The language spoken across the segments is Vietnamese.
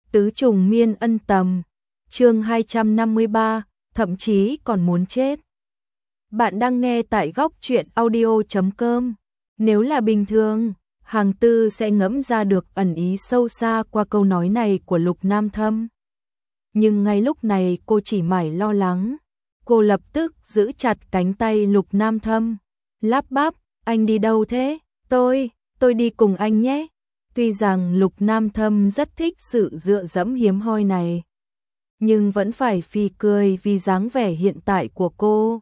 Tứ trùng miên ân tầm, chương 253, thậm chí còn muốn chết. Bạn đang nghe tại góc truyện audio.com. Nếu là bình thường, Hàng Tư sẽ ngẫm ra được ẩn ý sâu xa qua câu nói này của Lục Nam Thâm. Nhưng ngay lúc này cô chỉ mải lo lắng. Cô lập tức giữ chặt cánh tay Lục Nam Thâm, lắp bắp, anh đi đâu thế? Tôi đi cùng anh nhé. Tuy rằng Lục Nam Thâm rất thích sự dựa dẫm hiếm hoi này, nhưng vẫn phải phì cười vì dáng vẻ hiện tại của cô.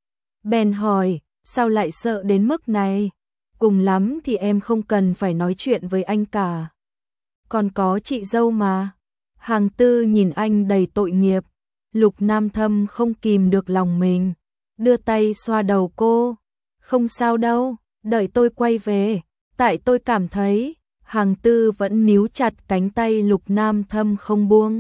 Bèn hỏi, sao lại sợ đến mức này? Cùng lắm thì em không cần phải nói chuyện với anh cả. Còn có chị dâu mà. Hàng Tư nhìn anh đầy tội nghiệp. Lục Nam Thâm không kìm được lòng mình, đưa tay xoa đầu cô. Không sao đâu, đợi tôi quay về. Tại tôi cảm thấy, Hàng Tư vẫn níu chặt cánh tay Lục Nam Thâm không buông.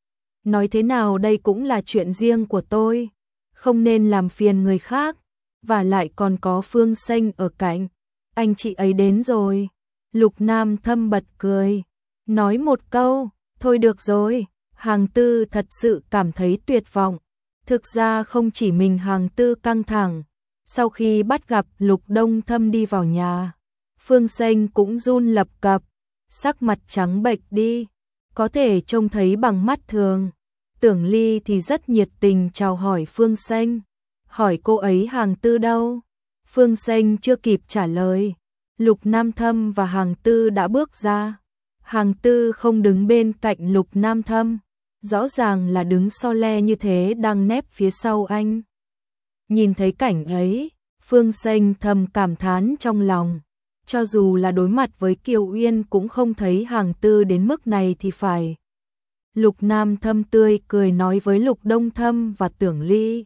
Nói thế nào đây cũng là chuyện riêng của tôi, không nên làm phiền người khác, và lại còn có Phương Xanh ở cạnh. Anh chị ấy đến rồi. Lục Nam Thâm bật cười, nói một câu, thôi được rồi. Hàng Tư thật sự cảm thấy tuyệt vọng. Thực ra không chỉ mình Hàng Tư căng thẳng, sau khi bắt gặp Lục Đông Thâm đi vào nhà, Phương Xanh cũng run lập cập, sắc mặt trắng bệch đi, có thể trông thấy bằng mắt thường. Tưởng Ly thì rất nhiệt tình chào hỏi Phương Xanh, hỏi cô ấy Hàng Tư đâu. Phương Xanh chưa kịp trả lời, Lục Nam Thâm và Hàng Tư đã bước ra. Hàng Tư không đứng bên cạnh Lục Nam Thâm, rõ ràng là đứng so le như thế đang nép phía sau anh. Nhìn thấy cảnh ấy, Phương Xanh thầm cảm thán trong lòng. Cho dù là đối mặt với Kiều Uyên cũng không thấy Hàng Tư đến mức này thì phải. Lục Nam Thâm tươi cười nói với Lục Đông Thâm và Tưởng Ly.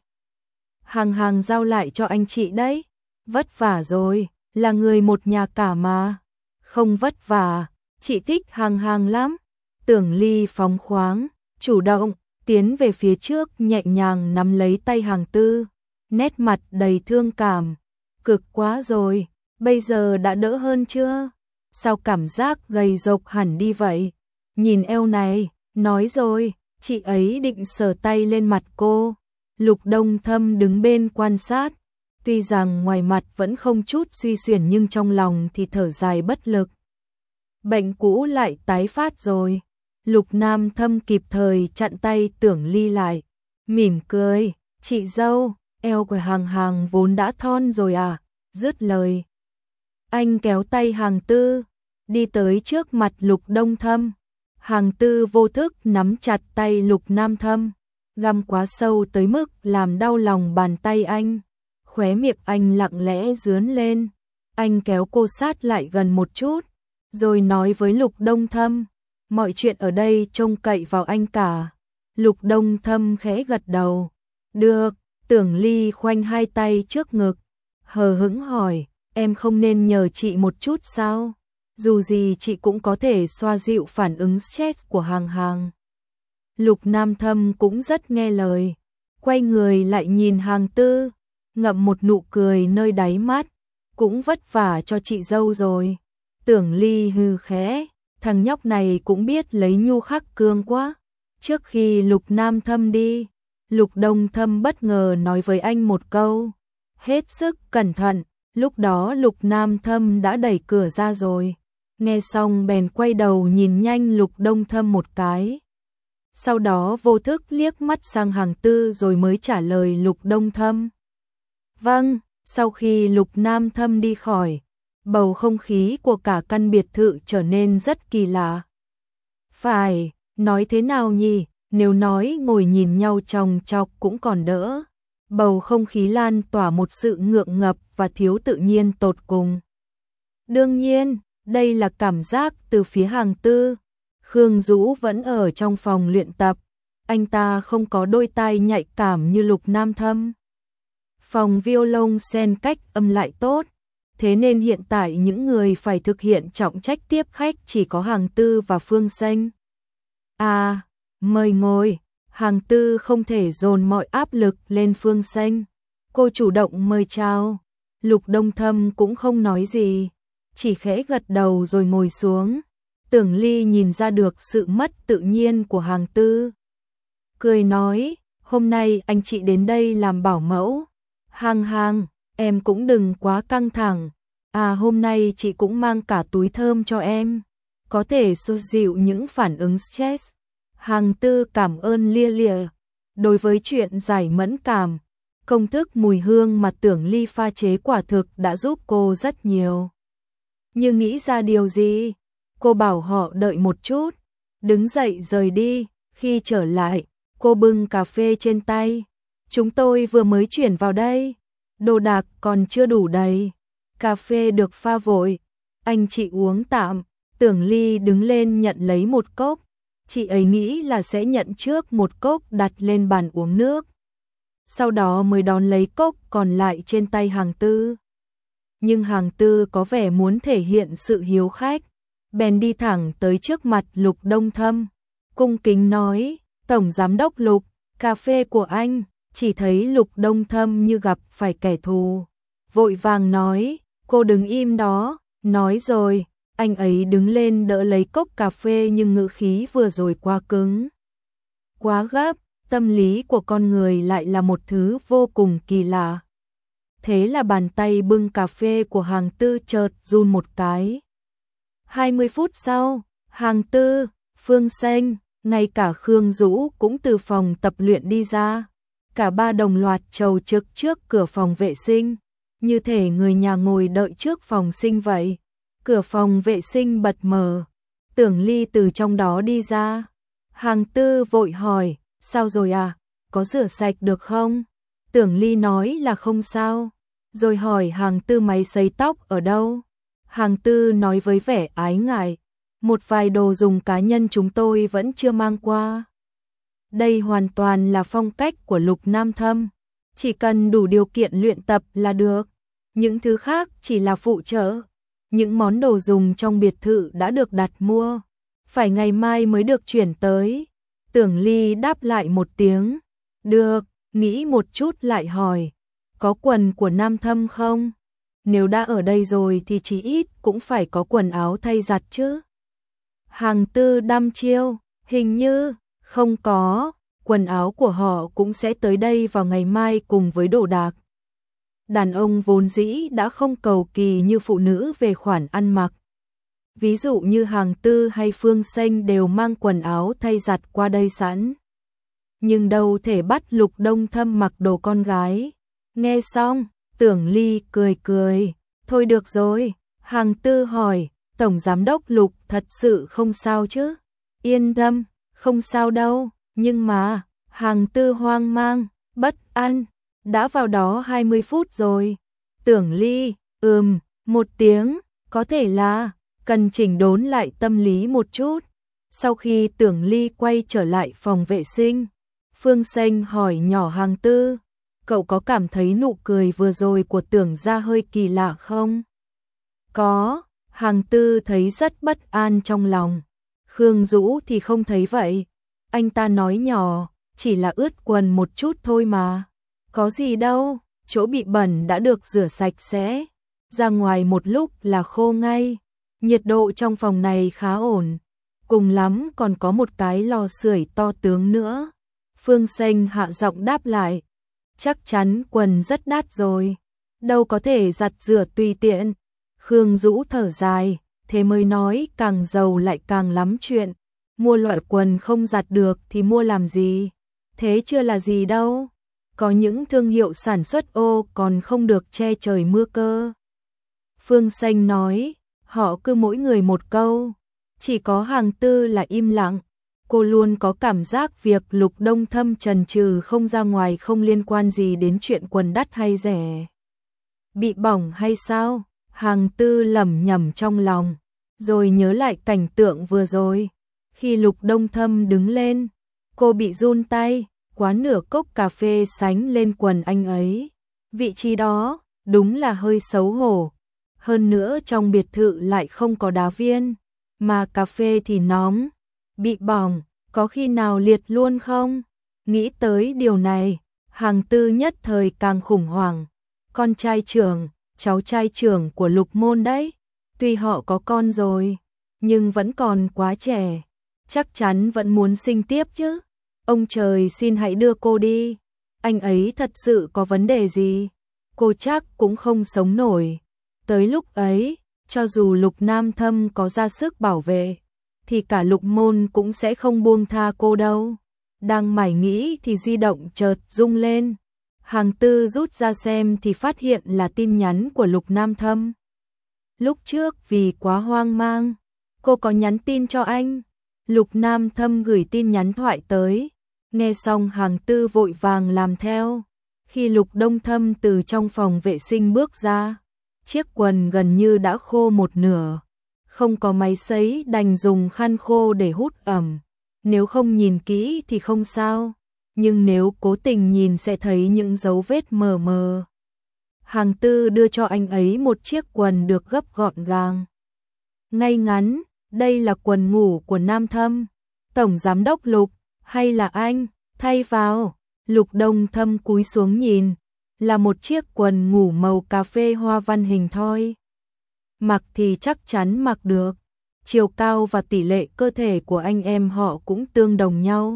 Hàng giao lại cho anh chị đấy. Vất vả rồi, là người một nhà cả mà. Không vất vả, chị thích Hàng lắm. Tưởng Ly phóng khoáng, chủ động, tiến về phía trước nhẹ nhàng nắm lấy tay Hàng Tư. Nét mặt đầy thương cảm. Cực quá rồi. Bây giờ đã đỡ hơn chưa? Sao cảm giác gầy rộc hẳn đi vậy? Nhìn eo này, nói rồi, chị ấy định sờ tay lên mặt cô. Lục Đông Thâm đứng bên quan sát, tuy rằng ngoài mặt vẫn không chút suy xuyển nhưng trong lòng thì thở dài bất lực. Bệnh cũ lại tái phát rồi. Lục Nam Thâm kịp thời chặn tay Tưởng Ly lại, mỉm cười, chị dâu, eo của Hàng vốn đã thon rồi à? Dứt lời, anh kéo tay Hàng Tư, đi tới trước mặt Lục Đông Thâm. Hàng Tư vô thức nắm chặt tay Lục Nam Thâm, găm quá sâu tới mức làm đau lòng bàn tay anh. Khóe miệng anh lặng lẽ rướn lên. Anh kéo cô sát lại gần một chút, rồi nói với Lục Đông Thâm, mọi chuyện ở đây trông cậy vào anh cả. Lục Đông Thâm khẽ gật đầu. Được. Tưởng Ly khoanh hai tay trước ngực, hờ hững hỏi, em không nên nhờ chị một chút sao? Dù gì chị cũng có thể xoa dịu phản ứng stress của Hàng. Lục Nam Thâm cũng rất nghe lời, quay người lại nhìn Hàng Tư, ngậm một nụ cười nơi đáy mắt, cũng vất vả cho chị dâu rồi. Tưởng Ly hừ khẽ, thằng nhóc này cũng biết lấy nhu khắc cương quá. Trước khi Lục Nam Thâm đi, Lục Đông Thâm bất ngờ nói với anh một câu, hết sức cẩn thận. Lúc đó Lục Nam Thâm đã đẩy cửa ra rồi, nghe xong bèn quay đầu nhìn nhanh Lục Đông Thâm một cái. Sau đó vô thức liếc mắt sang Hàng Tư rồi mới trả lời Lục Đông Thâm. Vâng. Sau khi Lục Nam Thâm đi khỏi, bầu không khí của cả căn biệt thự trở nên rất kỳ lạ. Phải, nói thế nào nhỉ? Nếu nói ngồi nhìn nhau chòng chọc cũng còn đỡ. Bầu không khí lan tỏa một sự ngượng ngập và thiếu tự nhiên tột cùng. Đương nhiên, đây là cảm giác từ phía Hàng Tư. Khương Dũ vẫn ở trong phòng luyện tập. Anh ta không có đôi tai nhạy cảm như Lục Nam Thâm. Phòng violon sen cách âm lại tốt. Thế nên hiện tại những người phải thực hiện trọng trách tiếp khách chỉ có Hàng Tư và Phương Xanh. À, mời ngồi. Hàng Tư không thể dồn mọi áp lực lên Phương Xanh. Cô chủ động mời chào. Lục Đông Thâm cũng không nói gì, chỉ khẽ gật đầu rồi ngồi xuống. Tưởng Ly nhìn ra được sự mất tự nhiên của Hàng Tư. Cười nói, hôm nay anh chị đến đây làm bảo mẫu. Hàng, em cũng đừng quá căng thẳng. À, hôm nay chị cũng mang cả túi thơm cho em. Có thể xoa dịu những phản ứng stress. Hàng Tư cảm ơn lia lịa. Đối với chuyện giải mẫn cảm, công thức mùi hương mà Tưởng Ly pha chế quả thực đã giúp cô rất nhiều. Nhưng nghĩ ra điều gì? Cô bảo họ đợi một chút, đứng dậy rời đi. Khi trở lại, cô bưng cà phê trên tay. Chúng tôi vừa mới chuyển vào đây, đồ đạc còn chưa đủ đầy. Cà phê được pha vội, anh chị uống tạm. Tưởng Ly đứng lên nhận lấy một cốc. Chị ấy nghĩ là sẽ nhận trước một cốc đặt lên bàn uống nước, sau đó mới đón lấy cốc còn lại trên tay Hàng Tư. Nhưng Hàng Tư có vẻ muốn thể hiện sự hiếu khách, bèn đi thẳng tới trước mặt Lục Đông Thâm, cung kính nói, Tổng Giám đốc Lục, cà phê của anh. Chỉ thấy Lục Đông Thâm như gặp phải kẻ thù, vội vàng nói, cô đừng im đó. Nói rồi, anh ấy đứng lên đỡ lấy cốc cà phê nhưng ngữ khí vừa rồi quá cứng, quá gấp. Tâm lý của con người lại là một thứ vô cùng kỳ lạ. Thế là bàn tay bưng cà phê của Hàng Tư chợt run một cái. 20 phút sau, Hàng Tư, Phương Xanh, ngay cả Khương Dũ cũng từ phòng tập luyện đi ra. Cả ba đồng loạt chầu trực trước cửa phòng vệ sinh, như thể người nhà ngồi đợi trước phòng sinh vậy. Cửa phòng vệ sinh bật mở, Tưởng Ly từ trong đó đi ra. Hàng Tư vội hỏi, sao rồi à, có rửa sạch được không? Tưởng Ly nói là không sao, rồi hỏi Hàng Tư máy sấy tóc ở đâu? Hàng Tư nói với vẻ ái ngại, một vài đồ dùng cá nhân chúng tôi vẫn chưa mang qua. Đây hoàn toàn là phong cách của Lục Nam Thâm, chỉ cần đủ điều kiện luyện tập là được, những thứ khác chỉ là phụ trợ. Những món đồ dùng trong biệt thự đã được đặt mua, phải ngày mai mới được chuyển tới. Tưởng Ly đáp lại một tiếng, được, nghĩ một chút lại hỏi, có quần của Nam Thâm không? Nếu đã ở đây rồi thì chí ít cũng phải có quần áo thay giặt chứ. Hàng Tư đăm chiêu, hình như không có, quần áo của họ cũng sẽ tới đây vào ngày mai cùng với đồ đạc. Đàn ông vốn dĩ đã không cầu kỳ như phụ nữ về khoản ăn mặc. Ví dụ như Hàng Tư hay Phương Xanh đều mang quần áo thay giặt qua đây sẵn. Nhưng đâu thể bắt Lục Đông Thâm mặc đồ con gái. Nghe xong, Tưởng Ly cười cười. Thôi được rồi, Hàng Tư hỏi, Tổng Giám đốc Lục thật sự không sao chứ? Yên tâm, không sao đâu, nhưng mà, Hàng Tư hoang mang, bất an. Đã vào đó 20 phút rồi. Tưởng Ly, một tiếng, có thể là cần chỉnh đốn lại tâm lý một chút. Sau khi Tưởng Ly quay trở lại phòng vệ sinh, Phương Xanh hỏi nhỏ Hàng Tư, cậu có cảm thấy nụ cười vừa rồi của Tưởng gia hơi kỳ lạ không? Có, Hàng Tư thấy rất bất an trong lòng. Khương Dũ thì không thấy vậy. Anh ta nói nhỏ, chỉ là ướt quần một chút thôi mà. Có gì đâu, chỗ bị bẩn đã được rửa sạch sẽ. Ra ngoài một lúc là khô ngay. Nhiệt độ trong phòng này khá ổn. Cùng lắm còn có một cái lò sưởi to tướng nữa. Phương Xanh hạ giọng đáp lại. Chắc chắn quần rất đắt rồi. Đâu có thể giặt rửa tùy tiện. Khương Dũ thở dài. Thế mới nói càng giàu lại càng lắm chuyện. Mua loại quần không giặt được thì mua làm gì? Thế chưa là gì đâu. Có những thương hiệu sản xuất ô còn không được che trời mưa cơ. Phương Xanh nói, họ cứ mỗi người một câu. Chỉ có Hàng Tư là im lặng. Cô luôn có cảm giác việc Lục Đông Thâm chần chừ không ra ngoài không liên quan gì đến chuyện quần đắt hay rẻ. Bị bỏng hay sao? Hàng Tư lẩm nhẩm trong lòng, rồi nhớ lại cảnh tượng vừa rồi. Khi Lục Đông Thâm đứng lên, cô bị run tay, quá nửa cốc cà phê sánh lên quần anh ấy. Vị trí đó, đúng là hơi xấu hổ. Hơn nữa trong biệt thự lại không có đá viên, mà cà phê thì nóng. Bị bỏng, có khi nào liệt luôn không? Nghĩ tới điều này, Hàng Tư nhất thời càng khủng hoảng. Con trai trưởng, cháu trai trưởng của Lục Môn đấy. Tuy họ có con rồi, nhưng vẫn còn quá trẻ, chắc chắn vẫn muốn sinh tiếp chứ. Ông trời xin hãy đưa cô đi, anh ấy thật sự có vấn đề gì, cô chắc cũng không sống nổi. Tới lúc ấy, cho dù Lục Nam Thâm có ra sức bảo vệ, thì cả Lục Môn cũng sẽ không buông tha cô đâu. Đang mải nghĩ thì di động chợt rung lên. Hàng Tư rút ra xem thì phát hiện là tin nhắn của Lục Nam Thâm. Lúc trước vì quá hoang mang, cô có nhắn tin cho anh. Lục Nam Thâm gửi tin nhắn thoại tới. Nghe xong Hàng Tư vội vàng làm theo. Khi Lục Đông Thâm từ trong phòng vệ sinh bước ra, chiếc quần gần như đã khô một nửa. Không có máy sấy đành dùng khăn khô để hút ẩm. Nếu không nhìn kỹ thì không sao, nhưng nếu cố tình nhìn sẽ thấy những dấu vết mờ mờ. Hàng Tư đưa cho anh ấy một chiếc quần được gấp gọn gàng, ngay ngắn. Đây là quần ngủ của Nam Thâm. Tổng giám đốc Lục, hay là anh thay vào? Lục Đông Thâm cúi xuống nhìn, là một chiếc quần ngủ màu cà phê hoa văn hình thoi. Mặc thì chắc chắn mặc được, chiều cao và tỷ lệ cơ thể của anh em họ cũng tương đồng nhau.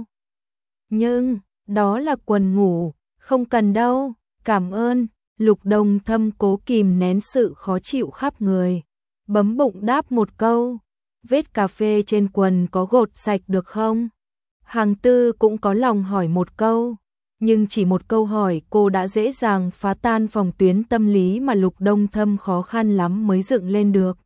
Nhưng, đó là quần ngủ, không cần đâu, cảm ơn. Lục Đông Thâm cố kìm nén sự khó chịu khắp người, bấm bụng đáp một câu. Vết cà phê trên quần có gột sạch được không? Hàng Tư cũng có lòng hỏi một câu, nhưng chỉ một câu hỏi cô đã dễ dàng phá tan phòng tuyến tâm lý mà Lục Đông Thâm khó khăn lắm mới dựng lên được.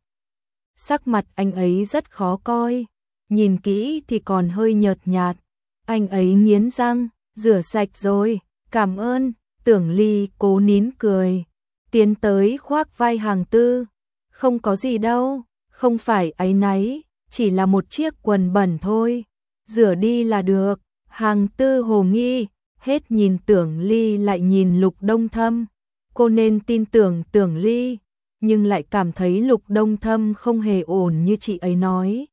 Sắc mặt anh ấy rất khó coi, nhìn kỹ thì còn hơi nhợt nhạt. Anh ấy nghiến răng, rửa sạch rồi, cảm ơn. Tưởng Ly cố nín cười, tiến tới khoác vai Hàng Tư. Không có gì đâu, không phải áy náy, chỉ là một chiếc quần bẩn thôi, rửa đi là được. Hàng Tư hồ nghi, hết nhìn Tưởng Ly lại nhìn Lục Đông Thâm. Cô nên tin tưởng Tưởng Ly, nhưng lại cảm thấy Lục Đông Thâm không hề ổn như chị ấy nói.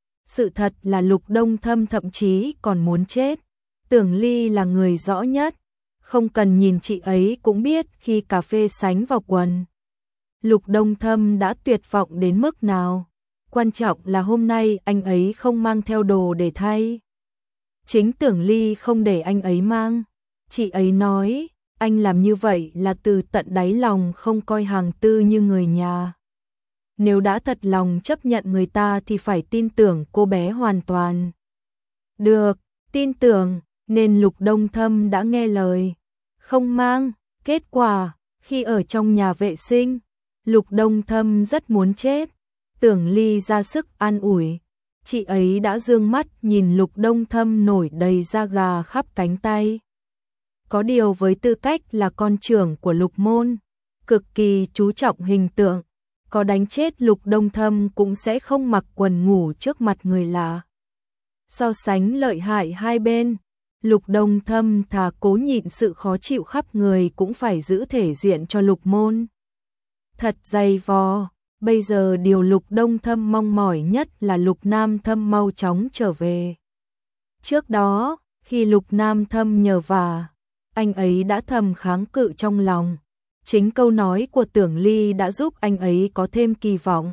Sự thật là Lục Đông Thâm thậm chí còn muốn chết. Tưởng Ly là người rõ nhất, không cần nhìn chị ấy cũng biết khi cà phê sánh vào quần, Lục Đông Thâm đã tuyệt vọng đến mức nào. Quan trọng là hôm nay anh ấy không mang theo đồ để thay. Chính Tưởng Ly không để anh ấy mang. Chị ấy nói, anh làm như vậy là từ tận đáy lòng không coi Hàng Tư như người nhà. Nếu đã thật lòng chấp nhận người ta thì phải tin tưởng cô bé hoàn toàn. Được, tin tưởng, nên Lục Đông Thâm đã nghe lời. Không mang, kết quả, khi ở trong nhà vệ sinh, Lục Đông Thâm rất muốn chết. Tưởng Ly ra sức an ủi. Chị ấy đã dương mắt nhìn Lục Đông Thâm nổi đầy da gà khắp cánh tay. Có điều với tư cách là con trưởng của Lục Môn, cực kỳ chú trọng hình tượng, có đánh chết Lục Đông Thâm cũng sẽ không mặc quần ngủ trước mặt người lạ. So sánh lợi hại hai bên, Lục Đông Thâm thà cố nhịn sự khó chịu khắp người cũng phải giữ thể diện cho Lục Môn. Thật dày vò, bây giờ điều Lục Đông Thâm mong mỏi nhất là Lục Nam Thâm mau chóng trở về. Trước đó, khi Lục Nam Thâm nhờ vả, anh ấy đã thầm kháng cự trong lòng. Chính câu nói của Tưởng Ly đã giúp anh ấy có thêm kỳ vọng.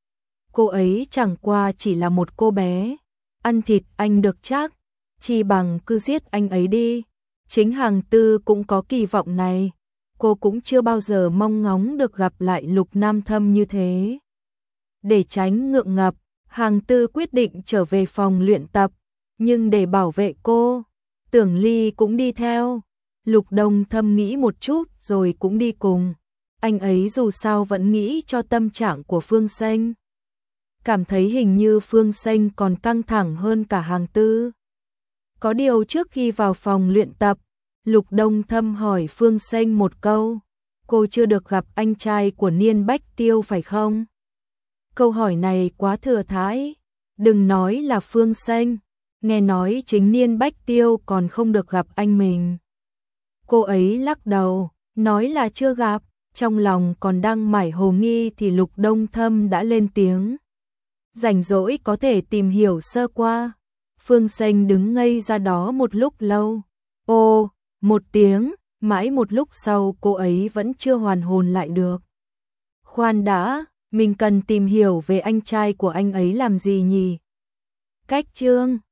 Cô ấy chẳng qua chỉ là một cô bé, ăn thịt anh được chắc, chi bằng cứ giết anh ấy đi. Chính Hàng Tư cũng có kỳ vọng này, cô cũng chưa bao giờ mong ngóng được gặp lại Lục Nam Thâm như thế. Để tránh ngượng ngập, Hàng Tư quyết định trở về phòng luyện tập, nhưng để bảo vệ cô, Tưởng Ly cũng đi theo. Lục Đông Thâm nghĩ một chút rồi cũng đi cùng. Anh ấy dù sao vẫn nghĩ cho tâm trạng của Phương Sênh. Cảm thấy hình như Phương Sênh còn căng thẳng hơn cả Hàng Tư. Có điều trước khi vào phòng luyện tập, Lục Đông Thâm hỏi Phương Sênh một câu. Cô chưa được gặp anh trai của Niên Bách Tiêu phải không? Câu hỏi này quá thừa thãi. Đừng nói là Phương Sênh, nghe nói chính Niên Bách Tiêu còn không được gặp anh mình. Cô ấy lắc đầu, nói là chưa gặp. Trong lòng còn đang mải hồ nghi thì Lục Đông Thâm đã lên tiếng. Rảnh rỗi có thể tìm hiểu sơ qua. Phương Sênh đứng ngây ra đó một lúc lâu. Ô, một tiếng, mãi một lúc sau cô ấy vẫn chưa hoàn hồn lại được. Khoan đã, mình cần tìm hiểu về anh trai của anh ấy làm gì nhỉ? Cách Trương